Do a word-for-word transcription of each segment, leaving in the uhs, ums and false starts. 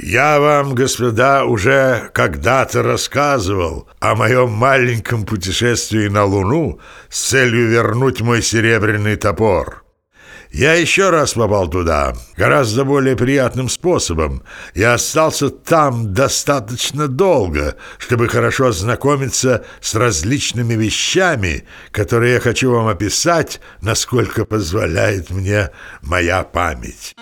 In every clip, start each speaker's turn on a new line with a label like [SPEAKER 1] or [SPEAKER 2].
[SPEAKER 1] Я вам, господа, уже когда-то рассказывал о моем маленьком путешествии на Луну с целью вернуть мой серебряный топор. Я еще раз попал туда, гораздо более приятным способом. Я остался там достаточно долго, чтобы хорошо ознакомиться с различными вещами, которые я хочу вам описать, насколько позволяет мне моя память.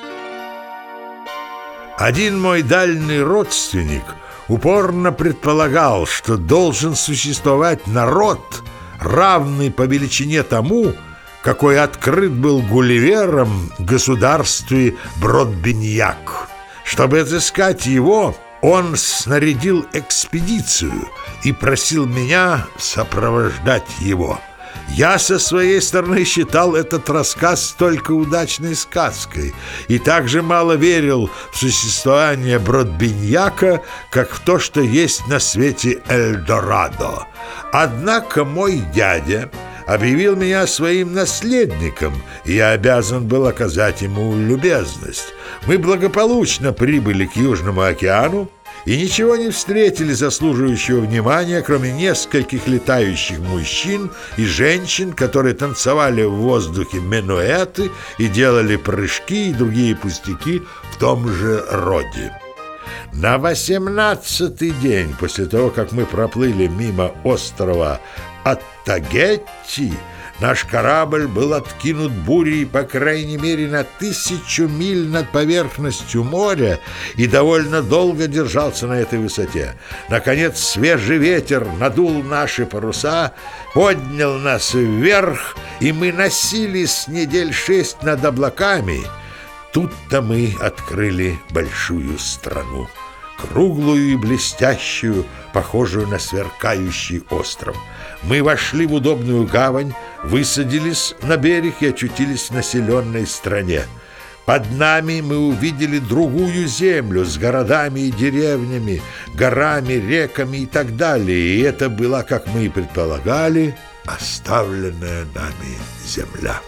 [SPEAKER 1] Один мой дальний родственник упорно предполагал, что должен существовать народ, равный по величине тому, какой открыт был Гулливером в государстве Брод-Беньяк. Чтобы отыскать его, он снарядил экспедицию и просил меня сопровождать его. Я со своей стороны считал этот рассказ только удачной сказкой и также мало верил в существование Брод-Беньяка, как в то, что есть на свете Эльдорадо. Однако мой дядя объявил меня своим наследником, и я обязан был оказать ему любезность. Мы благополучно прибыли к Южному океану и ничего не встретили заслуживающего внимания, кроме нескольких летающих мужчин и женщин, которые танцевали в воздухе минуэты и делали прыжки и другие пустяки в том же роде. На восемнадцатый день после того, как мы проплыли мимо острова Оттагетти, наш корабль был откинут бурей, по крайней мере, на тысячу миль над поверхностью моря и довольно долго держался на этой высоте. Наконец, свежий ветер надул наши паруса, поднял нас вверх, и мы носились недель шесть над облаками. Тут-то мы открыли большую страну, круглую и блестящую, похожую на сверкающий остров. Мы вошли в удобную гавань, высадились на берег и очутились в населенной стране. Под нами мы увидели другую землю с городами и деревнями, горами, реками и так далее. И это была, как мы и предполагали, оставленная нами земля.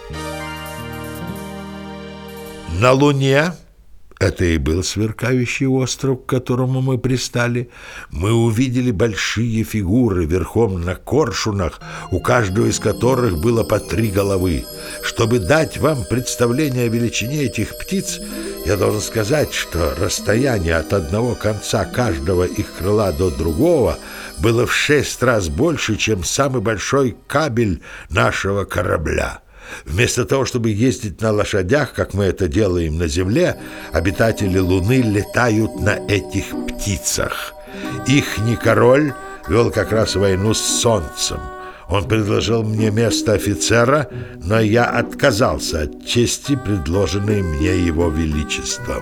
[SPEAKER 1] На Луне, это и был сверкающий остров, к которому мы пристали, мы увидели большие фигуры верхом на коршунах, у каждого из которых было по три головы. Чтобы дать вам представление о величине этих птиц, я должен сказать, что расстояние от одного конца каждого их крыла до другого было в шесть раз больше, чем самый большой кабель нашего корабля. Вместо того, чтобы ездить на лошадях, как мы это делаем на Земле, обитатели Луны летают на этих птицах. Ихний король вел как раз войну с Солнцем. Он предложил мне место офицера, но я отказался от чести, предложенной мне его величеством.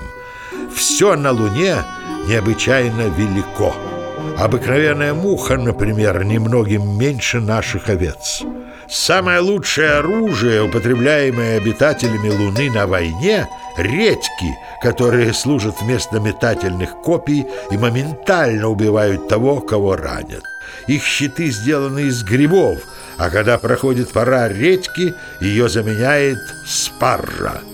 [SPEAKER 1] Все на Луне необычайно велико. Обыкновенная муха, например, немногим меньше наших овец. Самое лучшее оружие, употребляемое обитателями Луны на войне, редьки, которые служат вместо метательных копий и моментально убивают того, кого ранят. Их щиты сделаны из грибов, а когда проходит пора редьки, ее заменяет спаржа.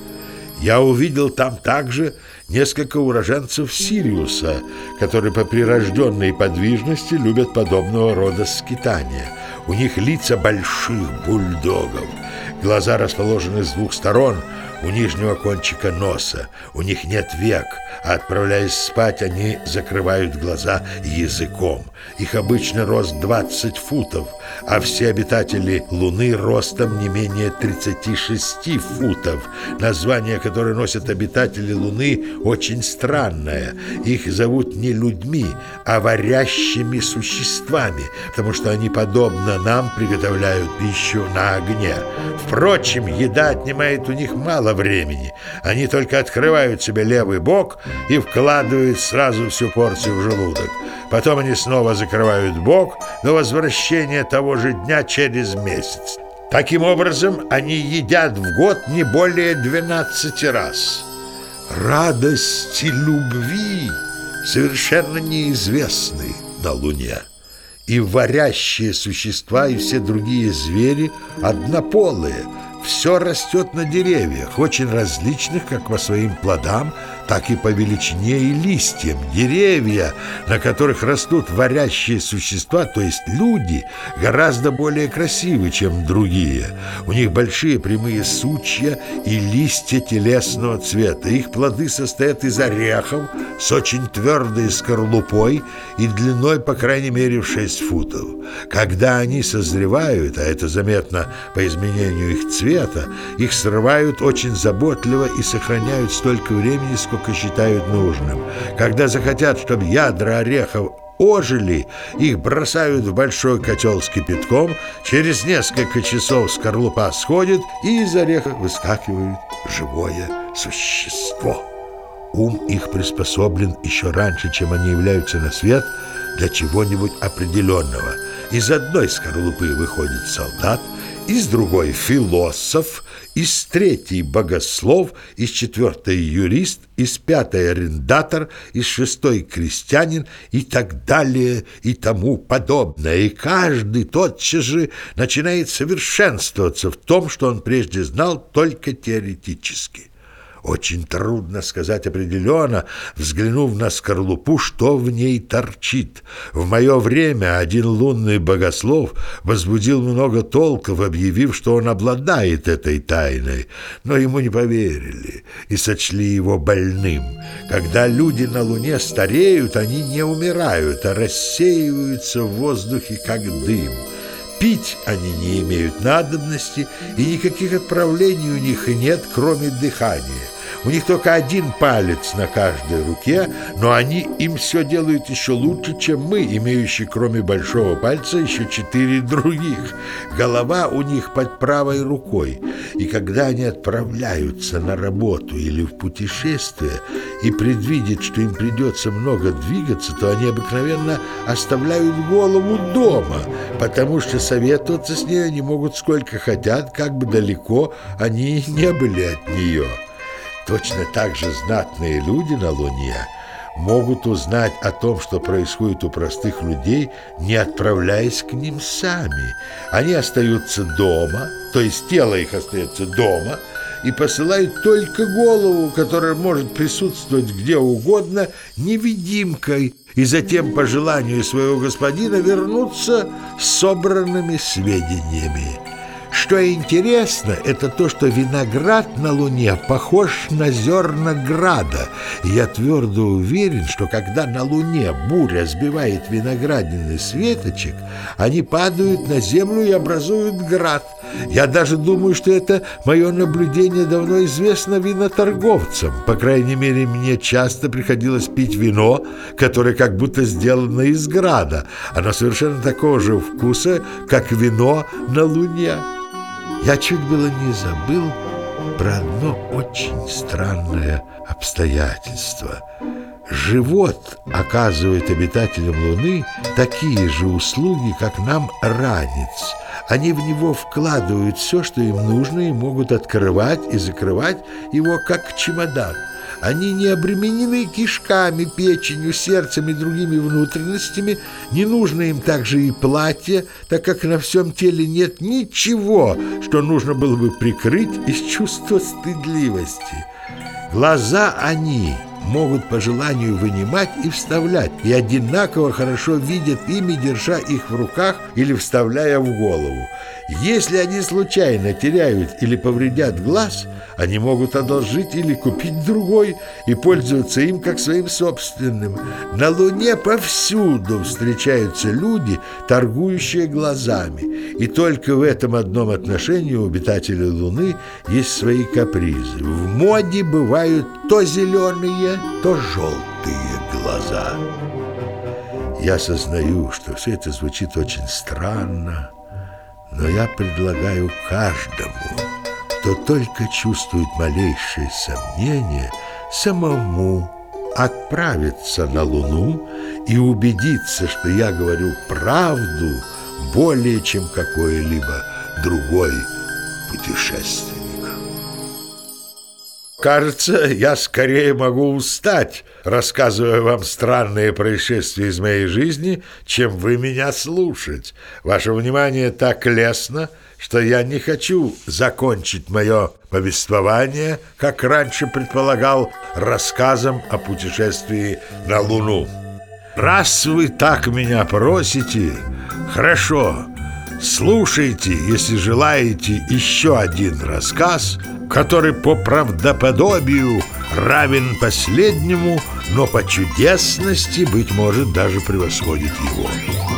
[SPEAKER 1] Я увидел там также несколько уроженцев Сириуса, которые по прирожденной подвижности любят подобного рода скитания. У них лица больших бульдогов, глаза расположены с двух сторон у нижнего кончика носа. У них нет век, а отправляясь спать, они закрывают глаза языком. Их обычный рост двадцать футов, а все обитатели Луны ростом не менее тридцати шести футов. Название, которое носят обитатели Луны, очень странное. Их зовут не людьми, а варящими существами, потому что они, подобно нам, приготовляют пищу на огне. Впрочем, еда отнимает у них мало времени. Они только открывают себе левый бок и вкладывают сразу всю порцию в желудок. Потом они снова закрывают бок до возвращения того же дня через месяц. Таким образом, они едят в год не более двенадцати раз. Радости любви совершенно неизвестны на Луне. И варящие существа, и все другие звери однополые. Все растет на деревьях, очень различных как по своим плодам, так и по величине и листьям. Деревья, на которых растут варящие существа, то есть люди, гораздо более красивы, чем другие. У них большие прямые сучья и листья телесного цвета. Их плоды состоят из орехов с очень твердой скорлупой и длиной, по крайней мере, в шесть футов. Когда они созревают, а это заметно по изменению их цвета, их срывают очень заботливо и сохраняют столько времени, сколько считают нужным. Когда захотят, чтобы ядра орехов ожили, их бросают в большой котел с кипятком, через несколько часов скорлупа сходит, и из ореха выскакивает живое существо. Ум их приспособлен еще раньше, чем они являются на свет, для чего-нибудь определенного. Из одной скорлупы выходит солдат, из другой философ, из третьей богослов, из четвертой юрист, из пятой арендатор, из шестой крестьянин и так далее и тому подобное. И каждый тотчас же начинает совершенствоваться в том, что он прежде знал только теоретически. Очень трудно сказать определенно, взглянув на скорлупу, что в ней торчит. В мое время один лунный богослов возбудил много толков, объявив, что он обладает этой тайной, но ему не поверили и сочли его больным. Когда люди на Луне стареют, они не умирают, а рассеиваются в воздухе, как дым. Пить они не имеют надобности, и никаких отправлений у них нет, кроме дыхания. У них только один палец на каждой руке, но они им все делают еще лучше, чем мы, имеющие кроме большого пальца еще четыре других. Голова у них под правой рукой, и когда они отправляются на работу или в путешествие и предвидят, что им придется много двигаться, то они обыкновенно оставляют голову дома, потому что советоваться с ней они могут сколько хотят, как бы далеко они не были от нее. Точно так же знатные люди на Луне могут узнать о том, что происходит у простых людей, не отправляясь к ним сами. Они остаются дома, то есть тело их остается дома, и посылают только голову, которая может присутствовать где угодно, невидимкой, и затем, по желанию своего господина, вернуться с собранными сведениями. Что интересно, это то, что виноград на Луне похож на зерна града. И я твердо уверен, что когда на Луне буря сбивает виноградины с веточек, они падают на землю и образуют град. Я даже думаю, что это мое наблюдение давно известно виноторговцам. По крайней мере, мне часто приходилось пить вино, которое как будто сделано из града. Оно совершенно такого же вкуса, как вино на Луне. Я чуть было не забыл про одно очень странное обстоятельство. Живот оказывает обитателям Луны такие же услуги, как нам ранец. Они в него вкладывают все, что им нужно, и могут открывать и закрывать его, как чемодан. Они не обременены кишками, печенью, сердцем и другими внутренностями. Не нужно им также и платье, так как на всем теле нет ничего, что нужно было бы прикрыть из чувства стыдливости. Глаза они могут по желанию вынимать и вставлять, и одинаково хорошо видят ими, держа их в руках или вставляя в голову. Если они случайно теряют или повредят глаз, они могут одолжить или купить другой и пользоваться им как своим собственным. На Луне повсюду встречаются люди, торгующие глазами, и только в этом одном отношении у обитателей Луны есть свои капризы. В моде бывают то зеленые, то желтые глаза. Я сознаю, что все это звучит очень странно, но я предлагаю каждому, кто только чувствует малейшее сомнение, самому отправиться на Луну и убедиться, что я говорю правду более, чем какой-либо другой путешественник. Кажется, я скорее могу устать, рассказывая вам странные происшествия из моей жизни, чем вы меня слушать. Ваше внимание так лестно, что я не хочу закончить мое повествование, как раньше предполагал, рассказом о путешествии на Луну. Раз вы так меня просите, хорошо, слушайте, если желаете, еще один рассказ, который по правдоподобию равен последнему, но по чудесности, быть может, даже превосходит его.